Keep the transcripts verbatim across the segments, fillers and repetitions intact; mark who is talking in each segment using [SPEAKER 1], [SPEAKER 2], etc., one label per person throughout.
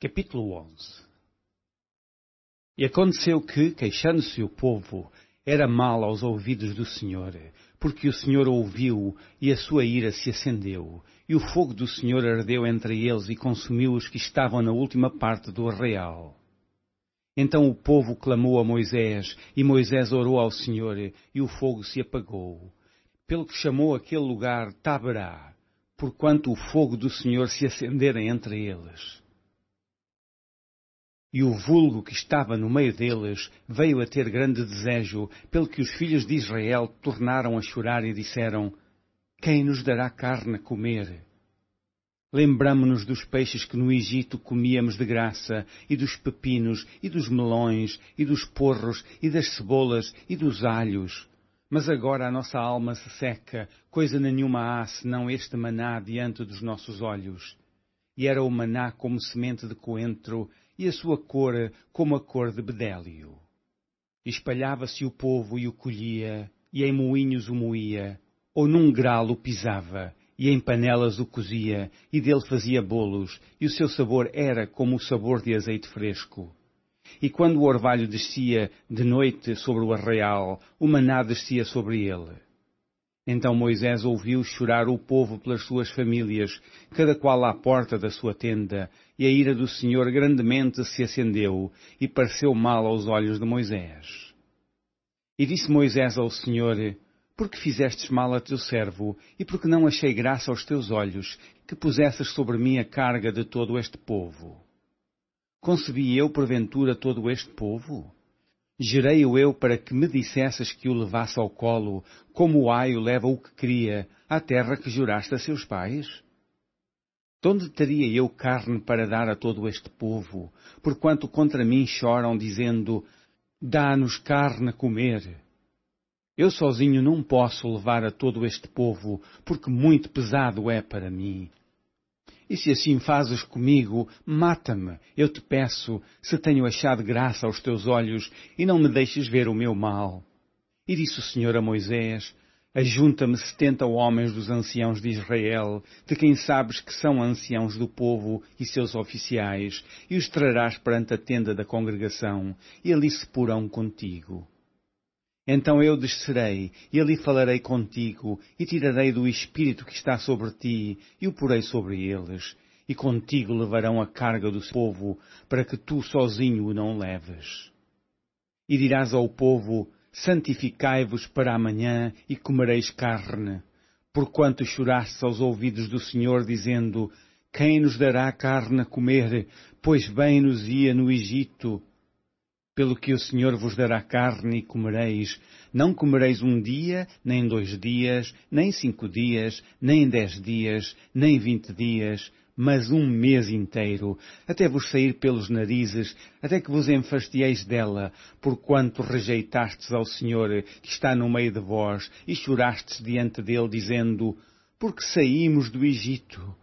[SPEAKER 1] Capítulo onze. E aconteceu que, queixando-se o povo, era mal aos ouvidos do Senhor, porque o Senhor ouviu e a sua ira se acendeu, e o fogo do Senhor ardeu entre eles e consumiu os que estavam na última parte do arraial. Então o povo clamou a Moisés, e Moisés orou ao Senhor, e o fogo se apagou, pelo que chamou aquele lugar Taberá, porquanto o fogo do Senhor se acendera entre eles. E o vulgo que estava no meio deles veio a ter grande desejo, pelo que os filhos de Israel tornaram a chorar e disseram: Quem nos dará carne a comer? Lembramo-nos dos peixes que no Egito comíamos de graça, e dos pepinos, e dos melões, e dos porros, e das cebolas, e dos alhos. Mas agora a nossa alma se seca, coisa nenhuma há senão este maná diante dos nossos olhos. E era o maná como semente de coentro, e a sua cor como a cor de bedélio. Espalhava-se o povo e o colhia, e em moinhos o moía, ou num grau o pisava, e em panelas o cozia, e dele fazia bolos, e o seu sabor era como o sabor de azeite fresco. E quando o orvalho descia de noite sobre o arraial, o maná descia sobre ele. Então Moisés ouviu chorar o povo pelas suas famílias, cada qual à porta da sua tenda, e a ira do Senhor grandemente se acendeu, e pareceu mal aos olhos de Moisés. E disse Moisés ao Senhor: Por que fizestes mal a teu servo, e porque não achei graça aos teus olhos, que pusesses sobre mim a carga de todo este povo? Concebi eu, porventura, todo este povo? Gerei-o eu para que me dissesses que o levasse ao colo, como o aio leva o que cria, à terra que juraste a seus pais? De onde teria eu carne para dar a todo este povo, porquanto contra mim choram, dizendo: Dá-nos carne a comer? Eu sozinho não posso levar a todo este povo, porque muito pesado é para mim. E se assim fazes comigo, mata-me, eu te peço, se tenho achado graça aos teus olhos, e não me deixes ver o meu mal. E disse o Senhor a Moisés: Ajunta-me setenta homens dos anciãos de Israel, de quem sabes que são anciãos do povo e seus oficiais, e os trarás perante a tenda da congregação, e ali se porão contigo. Então eu descerei, e ali falarei contigo, e tirarei do Espírito que está sobre ti, e o porei sobre eles, e contigo levarão a carga do povo, para que tu sozinho o não leves. E dirás ao povo: Santificai-vos para amanhã, e comereis carne, porquanto chorastes aos ouvidos do Senhor, dizendo: Quem nos dará carne a comer? Pois bem nos ia no Egito. Pelo que o Senhor vos dará carne e comereis, não comereis um dia, nem dois dias, nem cinco dias, nem dez dias, nem vinte dias, mas um mês inteiro, até vos sair pelos narizes, até que vos enfastieis dela, porquanto rejeitastes ao Senhor que está no meio de vós, e chorastes diante dele, dizendo: Porque saímos do Egito?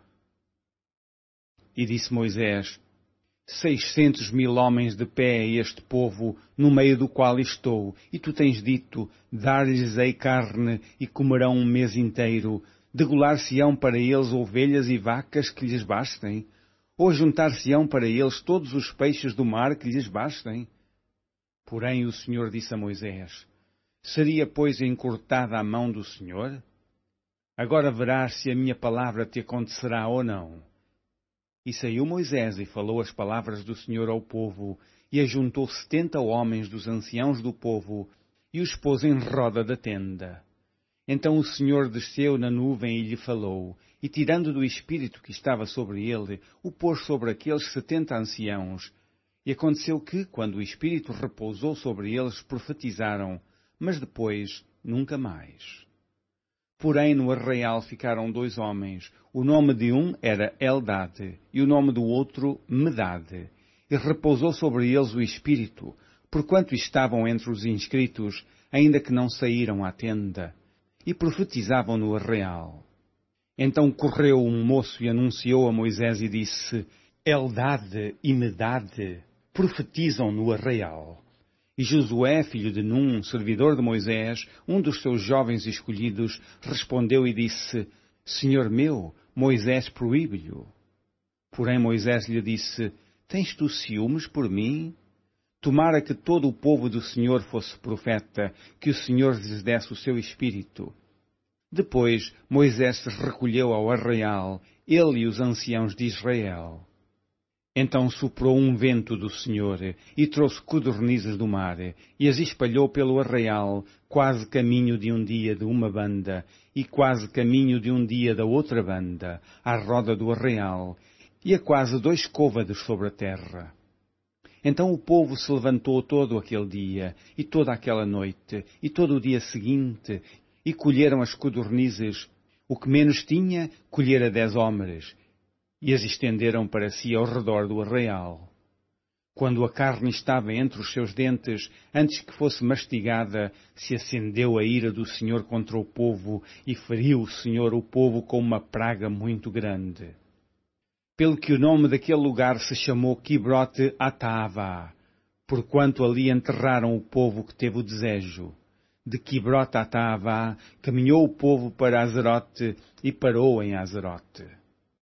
[SPEAKER 1] E disse Moisés: Seiscentos mil homens de pé é este povo, no meio do qual estou, e tu tens dito: Dar-lhes-ei carne, e comerão um mês inteiro. Degolar-se-ão para eles ovelhas e vacas que lhes bastem? Ou juntar-se-ão para eles todos os peixes do mar que lhes bastem? Porém o Senhor disse a Moisés: Seria, pois, encurtada a mão do Senhor? Agora verás se a minha palavra te acontecerá ou não. E saiu Moisés e falou as palavras do Senhor ao povo, e ajuntou setenta homens dos anciãos do povo, e os pôs em roda da tenda. Então o Senhor desceu na nuvem e lhe falou, e tirando do Espírito que estava sobre ele, o pôs sobre aqueles setenta anciãos. E aconteceu que, quando o Espírito repousou sobre eles, profetizaram, mas depois nunca mais. Porém, no arraial ficaram dois homens. O nome de um era Eldade, e o nome do outro Medade. E repousou sobre eles o Espírito, porquanto estavam entre os inscritos, ainda que não saíram à tenda, e profetizavam no arraial. Então correu um moço e anunciou a Moisés e disse: Eldade e Medade profetizam no arraial. E Josué, filho de Num, servidor de Moisés, um dos seus jovens escolhidos, respondeu e disse: Senhor meu, Moisés proíbe-lhe. Porém Moisés lhe disse: tens tu ciúmes por mim? Tomara que todo o povo do Senhor fosse profeta, que o Senhor lhes desse o seu espírito. Depois Moisés se recolheu ao arraial, ele e os anciãos de Israel. Então soprou um vento do Senhor, e trouxe codornizes do mar, e as espalhou pelo arraial, quase caminho de um dia de uma banda, e quase caminho de um dia da outra banda, à roda do arraial, e a quase dois côvados sobre a terra. Então o povo se levantou todo aquele dia, e toda aquela noite, e todo o dia seguinte, e colheram as codornizes. O que menos tinha, colhera dez homens, e as estenderam para si ao redor do arraial. Quando a carne estava entre os seus dentes, antes que fosse mastigada, se acendeu a ira do Senhor contra o povo, e feriu o Senhor o povo com uma praga muito grande. Pelo que o nome daquele lugar se chamou Quibrote Ataavá, porquanto ali enterraram o povo que teve o desejo. De Quibrote Ataavá caminhou o povo para Azerote e parou em Azerote.